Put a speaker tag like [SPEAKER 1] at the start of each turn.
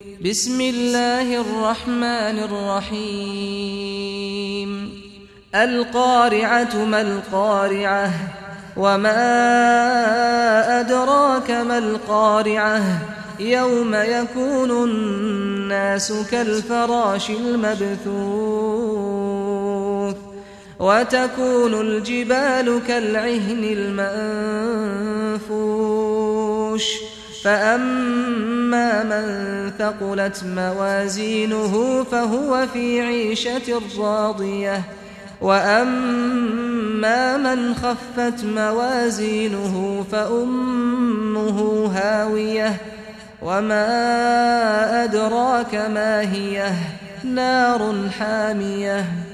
[SPEAKER 1] بسم الله الرحمن الرحيم القارعة ما القارعة وما أدراك ما القارعة يوم يكون الناس كالفراش المبثوث وتكون الجبال كالعهن المنفوش فأما من ثقلت موازينه فهو في عيشة راضية وأما من خفت موازينه فأمه هاوية وما أدراك ما هي نار حامية